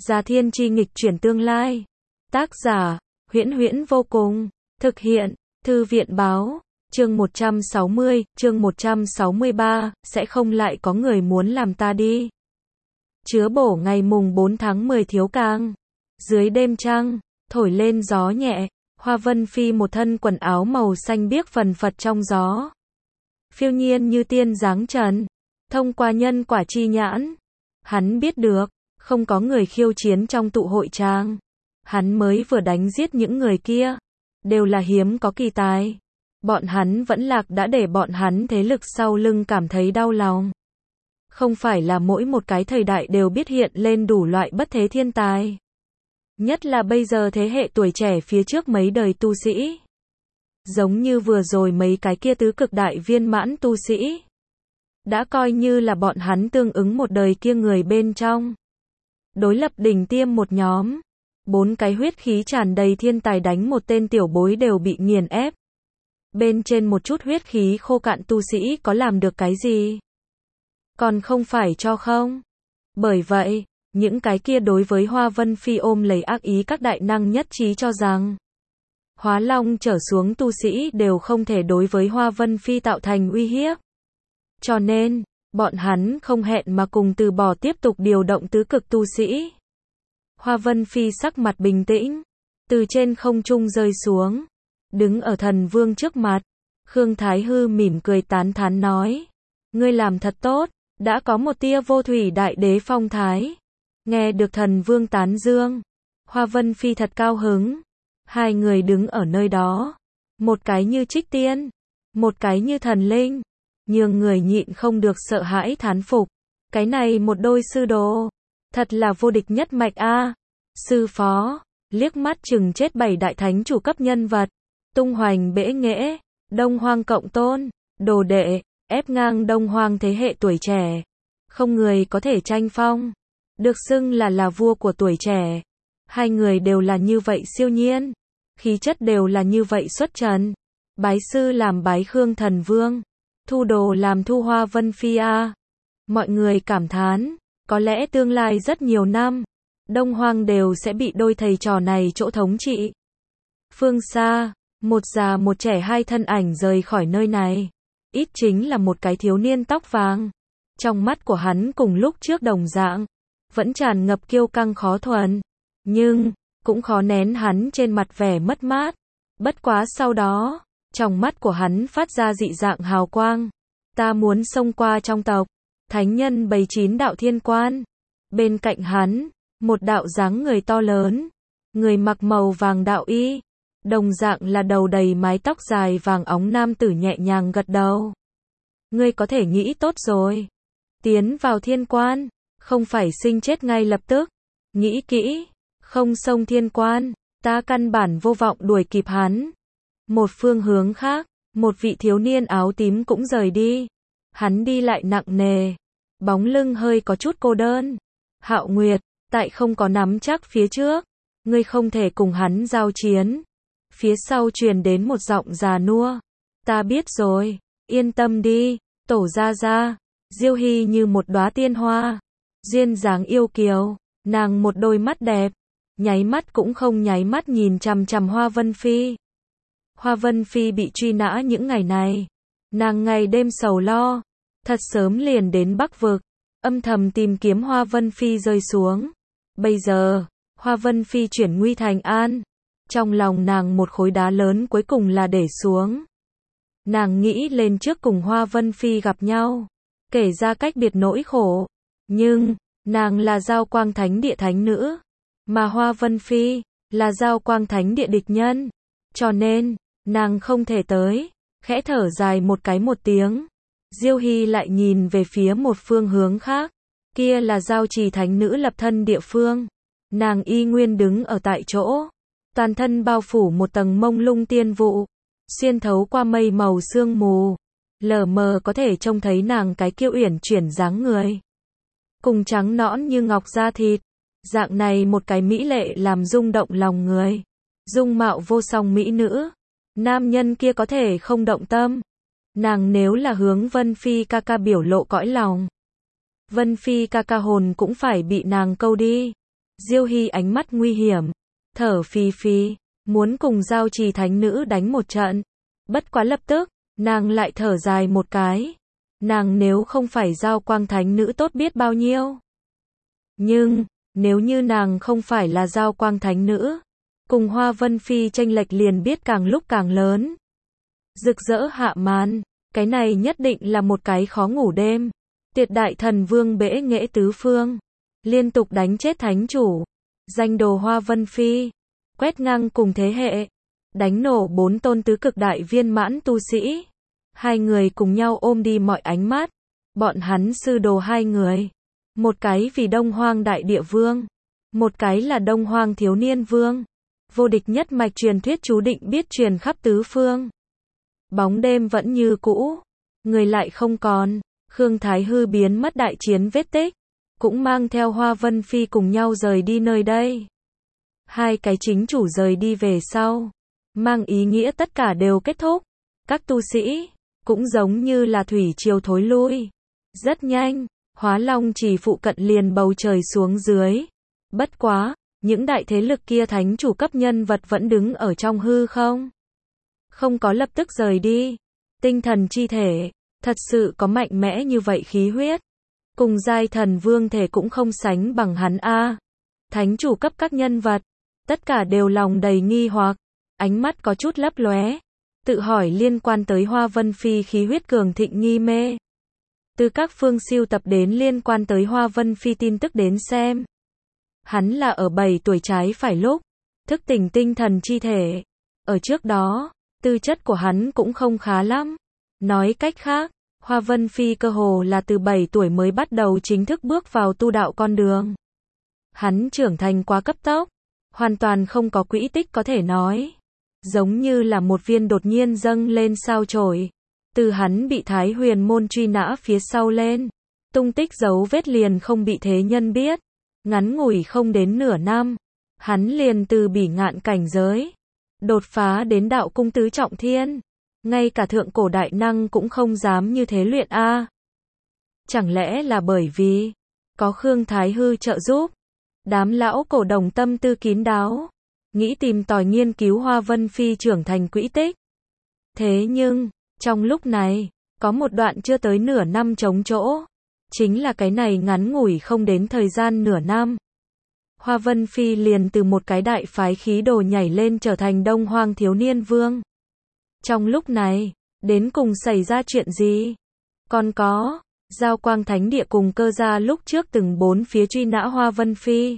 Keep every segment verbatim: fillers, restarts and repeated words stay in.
Gia Thiên Chi nghịch chuyển tương lai. Tác giả, Huyễn Huyễn vô cùng. Thực hiện, Thư viện báo. Chương một trăm sáu mươi, chương một trăm sáu mươi ba, sẽ không lại có người muốn làm ta đi. Chứa bổ ngày mùng bốn tháng mười thiếu cang. Dưới đêm trăng, thổi lên gió nhẹ, Hoa Vân Phi một thân quần áo màu xanh biếc phần phật trong gió. Phiêu nhiên như tiên dáng trần. Thông qua nhân quả chi nhãn, hắn biết được, không có người khiêu chiến trong tụ hội trang. Hắn mới vừa đánh giết những người kia, đều là hiếm có kỳ tài. Bọn hắn vẫn lạc đã để bọn hắn thế lực sau lưng cảm thấy đau lòng. Không phải là mỗi một cái thời đại đều biết hiện lên đủ loại bất thế thiên tài. Nhất là bây giờ thế hệ tuổi trẻ phía trước mấy đời tu sĩ. Giống như vừa rồi mấy cái kia tứ cực đại viên mãn tu sĩ. Đã coi như là bọn hắn tương ứng một đời kia người bên trong. Đối lập đỉnh tiêm một nhóm. Bốn cái huyết khí tràn đầy thiên tài đánh một tên tiểu bối đều bị nghiền ép. Bên trên một chút huyết khí khô cạn tu sĩ có làm được cái gì? Còn không phải cho không? Bởi vậy, những cái kia đối với Hoa Vân Phi ôm lấy ác ý các đại năng nhất trí cho rằng Hóa Long trở xuống tu sĩ đều không thể đối với Hoa Vân Phi tạo thành uy hiếp. Cho nên, bọn hắn không hẹn mà cùng từ bỏ tiếp tục điều động tứ cực tu sĩ. Hoa Vân Phi sắc mặt bình tĩnh, từ trên không trung rơi xuống, đứng ở thần vương trước mặt. Khương Thái Hư mỉm cười tán thán nói, ngươi làm thật tốt, đã có một tia vô thủy đại đế phong thái. Nghe được thần vương tán dương, Hoa Vân Phi thật cao hứng. Hai người đứng ở nơi đó, một cái như trích tiên, một cái như thần linh, nhường người nhịn không được sợ hãi thán phục. Cái này một đôi sư đồ, thật là vô địch nhất mạch a. Sư phó, liếc mắt chừng chết bảy đại thánh chủ cấp nhân vật, tung hoành bể nghệ, Đông Hoang cộng tôn, đồ đệ, ép ngang Đông Hoang thế hệ tuổi trẻ. Không người có thể tranh phong, được xưng là là vua của tuổi trẻ. Hai người đều là như vậy siêu nhiên, khí chất đều là như vậy xuất trần. Bái sư làm bái Khương thần vương, thu đồ làm thu Hoa Vân Phi a. Mọi người cảm thán, có lẽ tương lai rất nhiều năm, Đông Hoang đều sẽ bị đôi thầy trò này chỗ thống trị. Phương xa, một già một trẻ hai thân ảnh rời khỏi nơi này. Ít chính là một cái thiếu niên tóc vàng. Trong mắt của hắn cùng lúc trước đồng dạng, vẫn tràn ngập kiêu căng khó thuần. Nhưng, cũng khó nén hắn trên mặt vẻ mất mát. Bất quá sau đó, trong mắt của hắn phát ra dị dạng hào quang. Ta muốn xông qua trong tộc. Thánh nhân bày chín đạo thiên quan. Bên cạnh hắn, một đạo dáng người to lớn. Người mặc màu vàng đạo y. Đồng dạng là đầu đầy mái tóc dài vàng óng nam tử nhẹ nhàng gật đầu. Ngươi có thể nghĩ tốt rồi. Tiến vào thiên quan, không phải sinh chết ngay lập tức. Nghĩ kỹ, không xông thiên quan, ta căn bản vô vọng đuổi kịp hắn. Một phương hướng khác, một vị thiếu niên áo tím cũng rời đi. Hắn đi lại nặng nề, bóng lưng hơi có chút cô đơn. Hạo Nguyệt, tại không có nắm chắc phía trước, ngươi không thể cùng hắn giao chiến. Phía sau truyền đến một giọng già nua. Ta biết rồi, yên tâm đi, tổ gia gia. Diêu Hy như một đóa tiên hoa, duyên dáng yêu kiều, nàng một đôi mắt đẹp, nháy mắt cũng không nháy mắt nhìn chằm chằm Hoa Vân Phi. Hoa Vân Phi bị truy nã những ngày này, nàng ngày đêm sầu lo, thật sớm liền đến Bắc Vực, âm thầm tìm kiếm Hoa Vân Phi rơi xuống. Bây giờ, Hoa Vân Phi chuyển nguy thành an, trong lòng nàng một khối đá lớn cuối cùng là để xuống. Nàng nghĩ lên trước cùng Hoa Vân Phi gặp nhau, kể ra cách biệt nỗi khổ. Nhưng, nàng là Giao Quang Thánh Địa thánh nữ, mà Hoa Vân Phi là Giao Quang Thánh Địa địch nhân. Cho nên, nàng không thể tới. Khẽ thở dài một cái một tiếng. Diêu Hy lại nhìn về phía một phương hướng khác. Kia là Giao Trì thánh nữ lập thân địa phương. Nàng y nguyên đứng ở tại chỗ. Toàn thân bao phủ một tầng mông lung tiên vụ. Xuyên thấu qua mây màu sương mù. Lờ mờ có thể trông thấy nàng cái kiêu uyển chuyển dáng người. Cùng trắng nõn như ngọc da thịt. Dạng này một cái mỹ lệ làm rung động lòng người. Dung mạo vô song mỹ nữ. Nam nhân kia có thể không động tâm. Nàng nếu là hướng Vân Phi ca ca biểu lộ cõi lòng. Vân Phi ca ca hồn cũng phải bị nàng câu đi. Diêu Hy ánh mắt nguy hiểm, thở phì phì, muốn cùng Giao Trì thánh nữ đánh một trận. Bất quá lập tức, nàng lại thở dài một cái. Nàng nếu không phải Giao Quang thánh nữ tốt biết bao nhiêu. Nhưng, nếu như nàng không phải là Giao Quang thánh nữ, cùng Hoa Vân Phi chênh lệch liền biết càng lúc càng lớn. Rực rỡ hạ màn, cái này nhất định là một cái khó ngủ đêm. Tuyệt đại thần vương bẽ nghệ tứ phương, liên tục đánh chết thánh chủ, danh đồ Hoa Vân Phi, quét ngang cùng thế hệ, đánh nổ bốn tôn tứ cực đại viên mãn tu sĩ. Hai người cùng nhau ôm đi mọi ánh mắt, bọn hắn sư đồ hai người. Một cái vì Đông Hoang Đại Địa Vương, một cái là Đông Hoang Thiếu Niên Vương. Vô địch nhất mạch truyền thuyết chú định biết truyền khắp tứ phương. Bóng đêm vẫn như cũ, người lại không còn. Khương Thái Hư biến mất đại chiến vết tích, cũng mang theo Hoa Vân Phi cùng nhau rời đi nơi đây. Hai cái chính chủ rời đi về sau, mang ý nghĩa tất cả đều kết thúc. Các tu sĩ, cũng giống như là thủy triều thối lui. Rất nhanh, Hóa Long Chỉ phụ cận liền bầu trời xuống dưới. Bất quá, những đại thế lực kia thánh chủ cấp nhân vật vẫn đứng ở trong hư không. Không có lập tức rời đi. Tinh thần chi thể, thật sự có mạnh mẽ như vậy khí huyết. Cùng giai thần vương thể cũng không sánh bằng hắn a. Thánh chủ cấp các nhân vật, tất cả đều lòng đầy nghi hoặc, ánh mắt có chút lấp lóe, tự hỏi liên quan tới Hoa Vân Phi khí huyết cường thịnh nghi mê. Từ các phương siêu tập đến liên quan tới Hoa Vân Phi tin tức đến xem. Hắn là ở bảy tuổi trái phải lúc, thức tỉnh tinh thần chi thể. Ở trước đó, tư chất của hắn cũng không khá lắm. Nói cách khác, Hoa Vân Phi cơ hồ là từ bảy tuổi mới bắt đầu chính thức bước vào tu đạo con đường. Hắn trưởng thành quá cấp tốc, hoàn toàn không có quỹ tích có thể nói. Giống như là một viên đột nhiên dâng lên sao chổi. Từ hắn bị Thái Huyền môn truy nã phía sau lên, tung tích dấu vết liền không bị thế nhân biết. Ngắn ngủi không đến nửa năm, hắn liền từ bỉ ngạn cảnh giới, đột phá đến đạo cung tứ trọng thiên. Ngay cả thượng cổ đại năng cũng không dám như thế luyện a. Chẳng lẽ là bởi vì có Khương Thái Hư trợ giúp? Đám lão cổ đồng tâm tư kín đáo, nghĩ tìm tòi nghiên cứu Hoa Vân Phi trưởng thành quỹ tích. Thế nhưng, trong lúc này, có một đoạn chưa tới nửa năm trống chỗ. Chính là cái này ngắn ngủi không đến thời gian nửa năm. Hoa Vân Phi liền từ một cái đại phái khí đồ nhảy lên trở thành Đông Hoang Thiếu Niên Vương. Trong lúc này, đến cùng xảy ra chuyện gì? Còn có, Giao Quang Thánh Địa cùng Cơ Gia lúc trước từng bốn phía truy nã Hoa Vân Phi.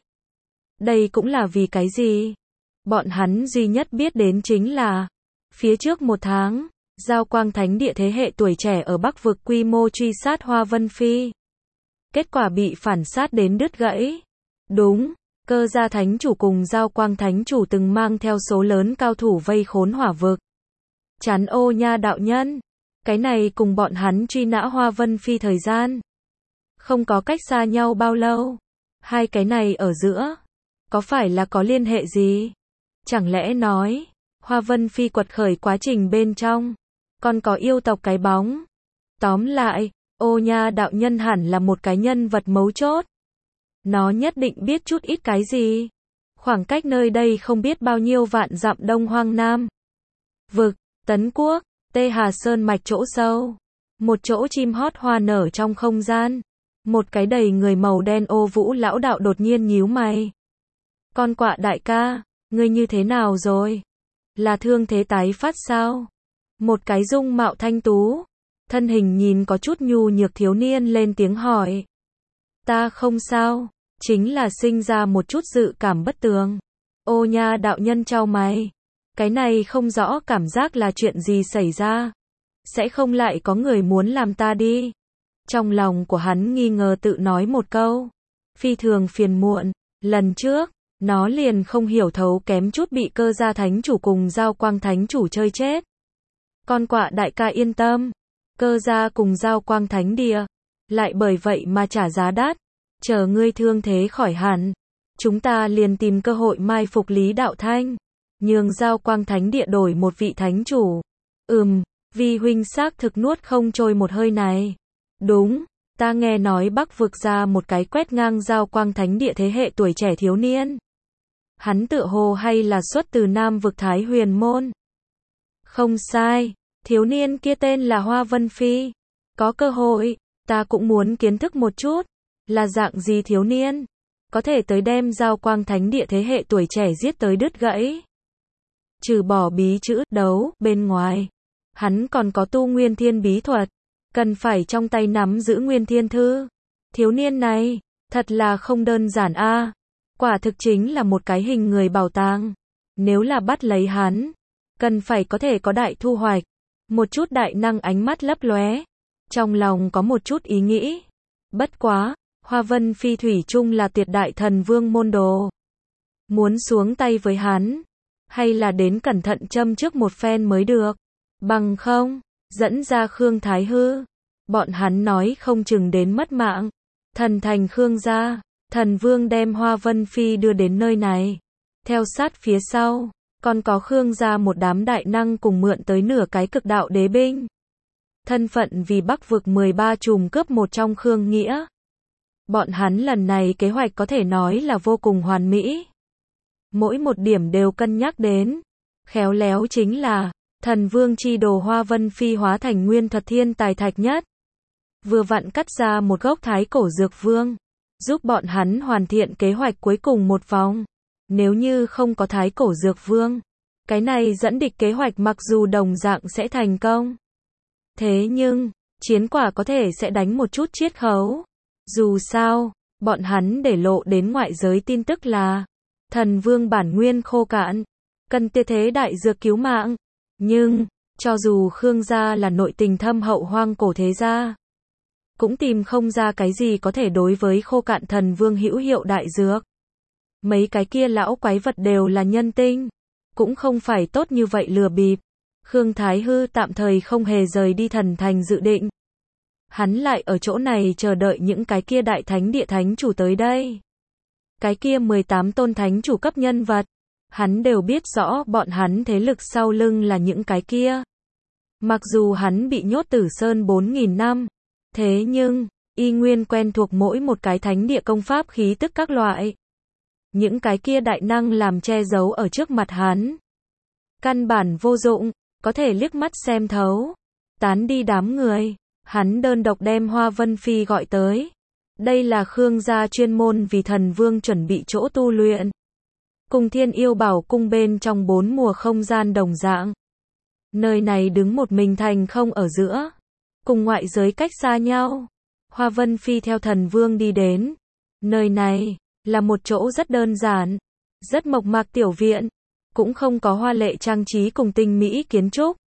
Đây cũng là vì cái gì? Bọn hắn duy nhất biết đến chính là, phía trước một tháng, Giao Quang Thánh Địa thế hệ tuổi trẻ ở Bắc vực quy mô truy sát Hoa Vân Phi. Kết quả bị phản sát đến đứt gãy. Đúng, Cơ Gia Thánh Chủ cùng Giao Quang Thánh Chủ từng mang theo số lớn cao thủ vây khốn hỏa vực. Chán Ô Nha đạo nhân, cái này cùng bọn hắn truy nã Hoa Vân Phi thời gian không có cách xa nhau bao lâu. Hai cái này ở giữa, có phải là có liên hệ gì? Chẳng lẽ nói, Hoa Vân Phi quật khởi quá trình bên trong, còn có yêu tộc cái bóng? Tóm lại, Ô Nha đạo nhân hẳn là một cái nhân vật mấu chốt. Nó nhất định biết chút ít cái gì. Khoảng cách nơi đây không biết bao nhiêu vạn dặm Đông Hoang Nam vực, Tấn Quốc, Tê Hà Sơn mạch chỗ sâu. Một chỗ chim hót hoa nở trong không gian. Một cái đầy người màu đen ô vũ lão đạo đột nhiên nhíu mày. Con quạ đại ca, ngươi như thế nào rồi? Là thương thế tái phát sao? Một cái dung mạo thanh tú, thân hình nhìn có chút nhu nhược thiếu niên lên tiếng hỏi. Ta không sao, chính là sinh ra một chút dự cảm bất tường. Ô Nha đạo nhân chau mày. Cái này không rõ cảm giác là chuyện gì xảy ra. Sẽ không lại có người muốn làm ta đi. Trong lòng của hắn nghi ngờ tự nói một câu. Phi thường phiền muộn, lần trước, nó liền không hiểu thấu kém chút bị Cơ Gia Thánh Chủ cùng Giao Quang Thánh Chủ chơi chết. Con quạ đại ca yên tâm, Cơ Gia cùng Giao Quang Thánh Địa, lại bởi vậy mà trả giá đắt. Chờ ngươi thương thế khỏi hẳn, chúng ta liền tìm cơ hội mai phục Lý Đạo Thanh, nhường Giao Quang Thánh Địa đổi một vị thánh chủ. Ừm, vi huynh xác thực nuốt không trôi một hơi này. Đúng, Ta nghe nói Bắc vực ra một cái quét ngang giao quang thánh địa thế hệ tuổi trẻ thiếu niên. Hắn tựa hồ hay là xuất từ Nam vực Thái Huyền môn. Không sai, thiếu niên kia tên là Hoa Vân Phi. Có cơ hội, ta cũng muốn kiến thức một chút, là dạng gì thiếu niên, có thể tới đem giao quang thánh địa thế hệ tuổi trẻ giết tới đứt gãy. Trừ bỏ bí chữ đấu bên ngoài, hắn còn có tu nguyên thiên bí thuật, cần phải trong tay nắm giữ nguyên thiên thư. Thiếu niên này, thật là không đơn giản a, à. Quả thực chính là một cái hình người bảo tàng. Nếu là bắt lấy hắn, cần phải có thể có đại thu hoạch. Một chút đại năng ánh mắt lấp lóe, trong lòng có một chút ý nghĩ. Bất quá, Hoa Vân Phi thủy chung là Tiệt Đại Thần Vương môn đồ. Muốn xuống tay với hắn, hay là đến cẩn thận châm trước một phen mới được. Bằng không, dẫn ra Khương Thái Hư, bọn hắn nói không chừng đến mất mạng. Thần thành Khương gia, Thần Vương đem Hoa Vân Phi đưa đến nơi này. Theo sát phía sau, còn có Khương gia một đám đại năng cùng mượn tới nửa cái cực đạo đế binh. Thân phận vì Bắc vực mười ba trùm cướp một trong Khương Nghĩa. Bọn hắn lần này kế hoạch có thể nói là vô cùng hoàn mỹ. Mỗi một điểm đều cân nhắc đến. Khéo léo chính là, Thần Vương chi đồ Hoa Vân Phi hóa thành nguyên thuật thiên tài thạch nhất. Vừa vặn cắt ra một gốc thái cổ dược vương, giúp bọn hắn hoàn thiện kế hoạch cuối cùng một vòng. Nếu như không có thái cổ dược vương, cái này dẫn địch kế hoạch mặc dù đồng dạng sẽ thành công. Thế nhưng, chiến quả có thể sẽ đánh một chút chiết khấu. Dù sao, bọn hắn để lộ đến ngoại giới tin tức là Thần Vương bản nguyên khô cạn, cần tuyệt thế đại dược cứu mạng. Nhưng, cho dù Khương gia là nội tình thâm hậu hoang cổ thế gia, cũng tìm không ra cái gì có thể đối với khô cạn Thần Vương hữu hiệu đại dược. Mấy cái kia lão quái vật đều là nhân tinh, cũng không phải tốt như vậy lừa bịp. Khương Thái Hư tạm thời không hề rời đi thần thành dự định. Hắn lại ở chỗ này chờ đợi những cái kia đại thánh địa thánh chủ tới đây. Cái kia mười tám tôn thánh chủ cấp nhân vật, hắn đều biết rõ bọn hắn thế lực sau lưng là những cái kia. Mặc dù hắn bị nhốt Tử Sơn bốn nghìn năm, thế nhưng, y nguyên quen thuộc mỗi một cái thánh địa công pháp khí tức các loại. Những cái kia đại năng làm che giấu ở trước mặt hắn. Căn bản vô dụng, có thể liếc mắt xem thấu. Tán đi đám người, hắn đơn độc đem Hoa Vân Phi gọi tới. Đây là Khương gia chuyên môn vì Thần Vương chuẩn bị chỗ tu luyện. Cùng Thiên Yêu Bảo cung bên trong bốn mùa không gian đồng dạng. Nơi này đứng một mình thành không ở giữa, cùng ngoại giới cách xa nhau. Hoa Vân Phi theo Thần Vương đi đến. Nơi này là một chỗ rất đơn giản, rất mộc mạc tiểu viện, cũng không có hoa lệ trang trí cùng tinh mỹ kiến trúc.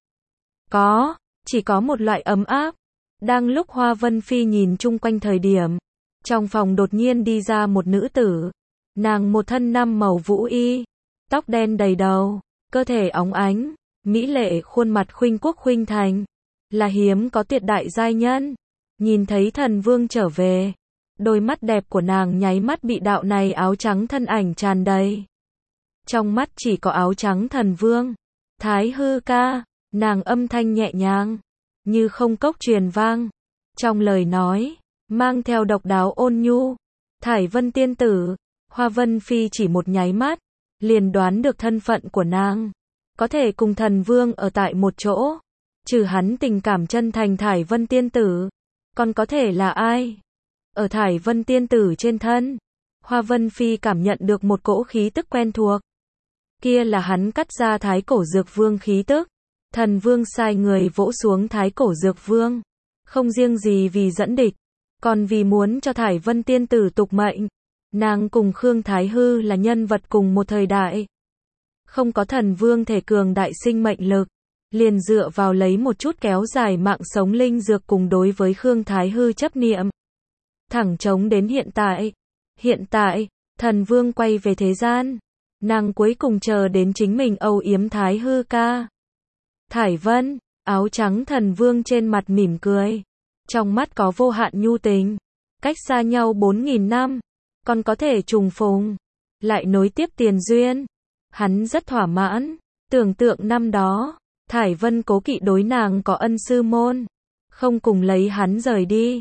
Có, chỉ có một loại ấm áp. Đang lúc Hoa Vân Phi nhìn chung quanh thời điểm, trong phòng đột nhiên đi ra một nữ tử. Nàng một thân năm màu vũ y, tóc đen đầy đầu, cơ thể óng ánh, mỹ lệ khuôn mặt khuynh quốc khuynh thành, là hiếm có tuyệt đại giai nhân. Nhìn thấy Thần Vương trở về, đôi mắt đẹp của nàng nháy mắt bị đạo này áo trắng thân ảnh tràn đầy. Trong mắt chỉ có áo trắng Thần Vương. Thái Hư ca, nàng âm thanh nhẹ nhàng, như không cốc truyền vang. Trong lời nói, mang theo độc đáo ôn nhu. Thải Vân tiên tử. Hoa Vân Phi chỉ một nháy mắt, liền đoán được thân phận của nàng. Có thể cùng Thần Vương ở tại một chỗ. Trừ hắn tình cảm chân thành Thải Vân tiên tử, còn có thể là ai? Ở Thải Vân tiên tử trên thân, Hoa Vân Phi cảm nhận được một cỗ khí tức quen thuộc. Kia là hắn cắt ra thái cổ dược vương khí tức. Thần Vương sai người vỗ xuống thái cổ dược vương. Không riêng gì vì dẫn địch, còn vì muốn cho Thải Vân tiên tử tục mệnh. Nàng cùng Khương Thái Hư là nhân vật cùng một thời đại. Không có Thần Vương thể cường đại sinh mệnh lực, liền dựa vào lấy một chút kéo dài mạng sống linh dược cùng đối với Khương Thái Hư chấp niệm. Thẳng chống đến hiện tại. Hiện tại, Thần Vương quay về thế gian. Nàng cuối cùng chờ đến chính mình âu yếm Thái Hư ca. Thải Vân, áo trắng Thần Vương trên mặt mỉm cười. Trong mắt có vô hạn nhu tình. Cách xa nhau bốn nghìn năm, còn có thể trùng phùng, lại nối tiếp tiền duyên. Hắn rất thỏa mãn, tưởng tượng năm đó, Thải Vân cố kỵ đối nàng có ân sư môn, không cùng lấy hắn rời đi.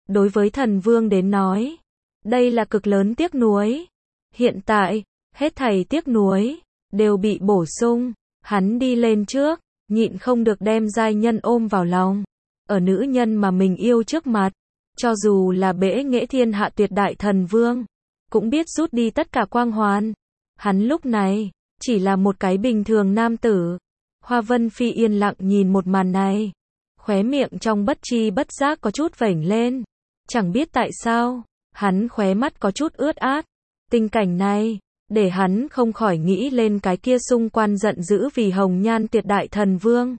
Đối với thần vương đến nói, đây là cực lớn tiếc nuối. Hiện tại, hết thảy tiếc nuối đều bị bổ sung. Hắn đi lên trước, nhịn không được đem giai nhân ôm vào lòng. Ở nữ nhân mà mình yêu trước mặt, cho dù là bẽ nghệ thiên hạ tuyệt đại thần vương, cũng biết rút đi tất cả quang hoàn. Hắn lúc này, chỉ là một cái bình thường nam tử. Hoa Vân Phi yên lặng nhìn một màn này. Khóe miệng trong bất tri bất giác có chút vểnh lên. Chẳng biết tại sao, hắn khóe mắt có chút ướt át. Tình cảnh này, để hắn không khỏi nghĩ lên cái kia xung quan giận dữ vì hồng nhan tuyệt đại thần vương.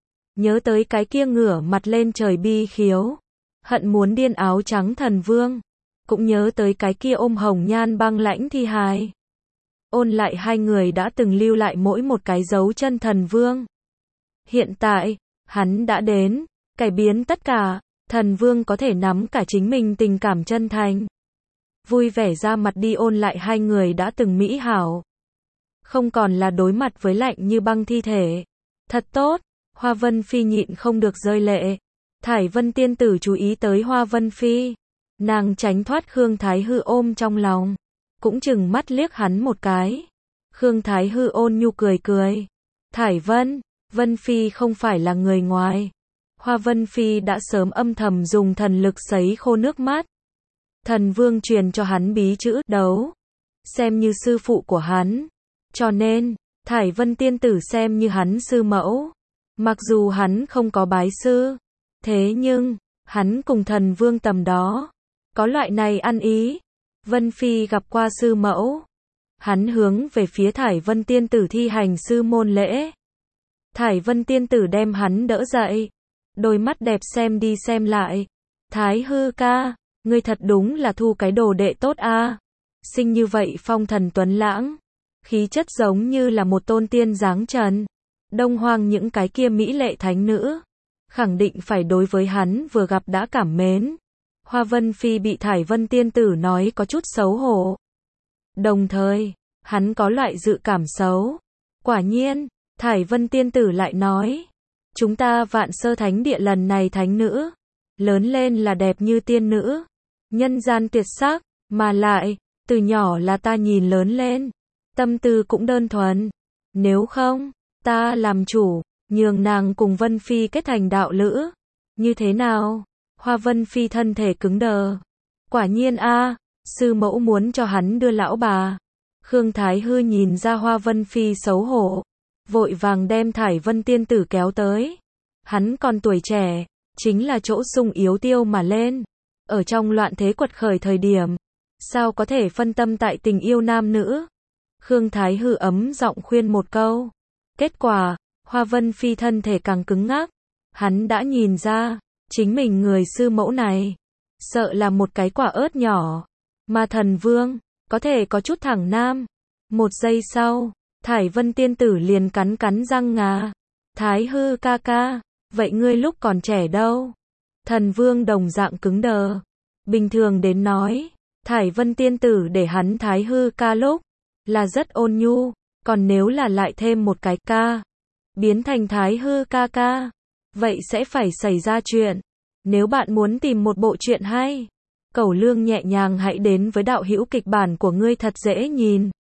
Nhớ tới cái kia ngửa mặt lên trời bi khiếu, hận muốn điên áo trắng thần vương. Cũng nhớ tới cái kia ôm hồng nhan băng lãnh thi hài. Ôn lại hai người đã từng lưu lại mỗi một cái dấu chân thần vương. Hiện tại, hắn đã đến, cải biến tất cả, thần vương có thể nắm cả chính mình tình cảm chân thành. Vui vẻ ra mặt đi ôn lại hai người đã từng mỹ hảo. Không còn là đối mặt với lạnh như băng thi thể. Thật tốt, Hoa Vân Phi nhịn không được rơi lệ. Thải Vân tiên tử chú ý tới Hoa Vân Phi. Nàng tránh thoát Khương Thái Hư ôm trong lòng. Cũng chừng mắt liếc hắn một cái. Khương Thái Hư ôn nhu cười cười. Thải Vân, Vân Phi không phải là người ngoài. Hoa Vân Phi đã sớm âm thầm dùng thần lực sấy khô nước mắt. Thần vương truyền cho hắn bí chữ đấu, xem như sư phụ của hắn. Cho nên, Thải Vân tiên tử xem như hắn sư mẫu. Mặc dù hắn không có bái sư, thế nhưng, hắn cùng thần vương tầm đó, có loại này ăn ý. Vân Phi gặp qua sư mẫu. Hắn hướng về phía Thải Vân tiên tử thi hành sư môn lễ. Thải Vân tiên tử đem hắn đỡ dậy. Đôi mắt đẹp xem đi xem lại. Thái Hư ca, ngươi thật đúng là thu cái đồ đệ tốt a. Sinh như vậy phong thần tuấn lãng, khí chất giống như là một tôn tiên dáng trần. Đông Hoang những cái kia mỹ lệ thánh nữ, khẳng định phải đối với hắn vừa gặp đã cảm mến. Hoa Vân Phi bị Thải Vân tiên tử nói có chút xấu hổ. Đồng thời, hắn có loại dự cảm xấu. Quả nhiên, Thải Vân tiên tử lại nói, chúng ta Vạn Sơ Thánh Địa lần này thánh nữ, lớn lên là đẹp như tiên nữ, nhân gian tuyệt sắc, mà lại, từ nhỏ là ta nhìn lớn lên, tâm tư cũng đơn thuần. Nếu không, ta làm chủ, nhường nàng cùng Vân Phi kết thành đạo lữ. Như thế nào? Hoa Vân Phi thân thể cứng đờ. Quả nhiên a, sư mẫu muốn cho hắn đưa lão bà. Khương Thái Hư nhìn ra Hoa Vân Phi xấu hổ, vội vàng đem Thải Vân tiên tử kéo tới. Hắn còn tuổi trẻ, chính là chỗ sung yếu tiêu mà lên. Ở trong loạn thế quật khởi thời điểm, sao có thể phân tâm tại tình yêu nam nữ? Khương Thái Hư ấm giọng khuyên một câu. Kết quả, Hoa Vân Phi thân thể càng cứng ngắc. Hắn đã nhìn ra, chính mình người sư mẫu này, sợ là một cái quả ớt nhỏ. Mà thần vương, có thể có chút thẳng nam. Một giây sau, Thải Vân tiên tử liền cắn cắn răng ngà. Thái Hư ca ca, vậy ngươi lúc còn trẻ đâu? Thần vương đồng dạng cứng đờ. Bình thường đến nói, Thải Vân tiên tử để hắn Thái Hư ca lúc, là rất ôn nhu. Còn nếu là lại thêm một cái ca, biến thành Thái Hư ca ca, vậy sẽ phải xảy ra chuyện. Nếu bạn muốn tìm một bộ truyện hay, cẩu lương nhẹ nhàng hãy đến với đạo hữu kịch bản của ngươi thật dễ nhìn.